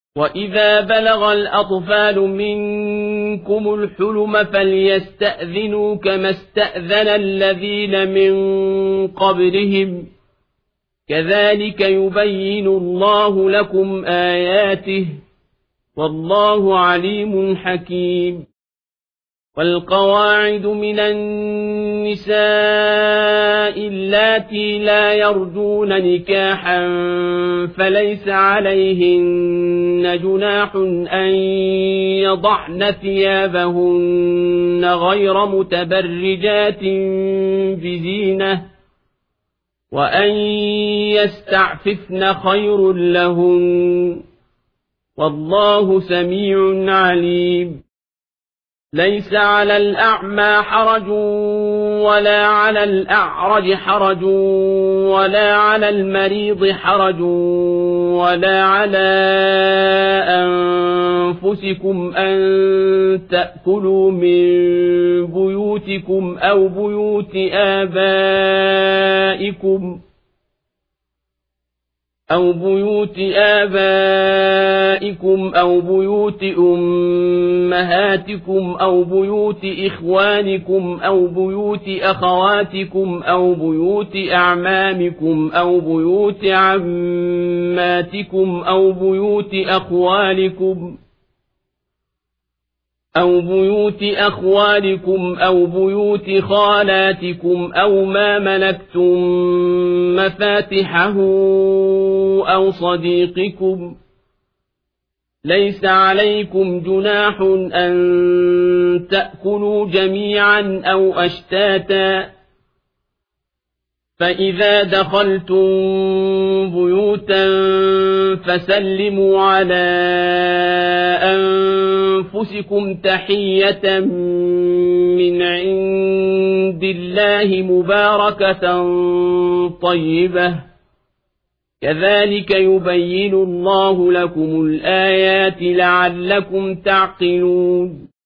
وَإِذَا بَلَغَ الْأَطْفَالُ مِنكُمُ الْحُلُمَ فَلْيَسْتَأْذِنُوا كَمَا اسْتَأْذَنَ الَّذِينَ مِن قَبْلِهِمْ ۚ كَذَلِكَ يُبَيِّنُ اللَّهُ لَكُمْ آيَاتِهِ ۗ وَاللَّهُ عَلِيمٌ حَكِيمٌ. وَالْقَوَاعِدُ مِنَ النِّسَاءِ اللَّاتِي لَا يَرْجُونَ نِكَاحًا فَلَيْسَ عَلَيْهِنَّ جُنَاحٌ أَن يَضَعْنَ ثِيَابَهُنَّ غَيْرَ مُتَبَرِّجَاتٍ بِزِينَةٍ ۖ وَأَن يَسْتَعْفِفْنَ خَيْرٌ لَّهُنَّ ۗ وَاللَّهُ سَمِيعٌ عَلِيمٌ. لَيْسَ عَلَى الْأَعْمَىٰ حَرَجٌ وَلَا عَلَى الْأَعْرَجِ حَرَجٌ وَلَا عَلَى الْمَرِيضِ حَرَجٌ وَلَا عَلَىٰ أَنفُسِكُمْ أَن تَأْكُلُوا مِن بُيُوتِكُمْ أَوْ بُيُوتِ آبَائِكُمْ أَوْ بُيُوتِ أُمَّهَاتِكُمْ أَوْ بُيُوتِ إِخْوَانِكُمْ أَوْ بُيُوتِ أَخَوَاتِكُمْ أَوْ بُيُوتِ أَعْمَامِكُمْ أَوْ بُيُوتِ عَمَّاتِكُمْ أَوْ بُيُوتِ أَخْوَالِكُمْ أَوْ بُيُوتِ خَالَاتِكُمْ أَوْ مَا مَلَكْتُم مَّفَاتِحَهُ أَوْ صَدِيقِكُمْ ۚ لَيْسَ عَلَيْكُمْ جُنَاحٌ أَن تَأْكُلُوا جَمِيعًا أَوْ أَشْتَاتًا ۚ فَإِذَا دَخَلْتُم بُيُوتًا فَسَلِّمُوا عَلَىٰ أَنفُسِكُمْ تَحِيَّةً مِّنْ عِندِ اللَّهِ مُبَارَكَةً طَيِّبَةً ۚ كَذَٰلِكَ يُبَيِّنُ اللَّهُ لَكُمُ الْآيَاتِ لَعَلَّكُمْ تَعْقِلُونَ.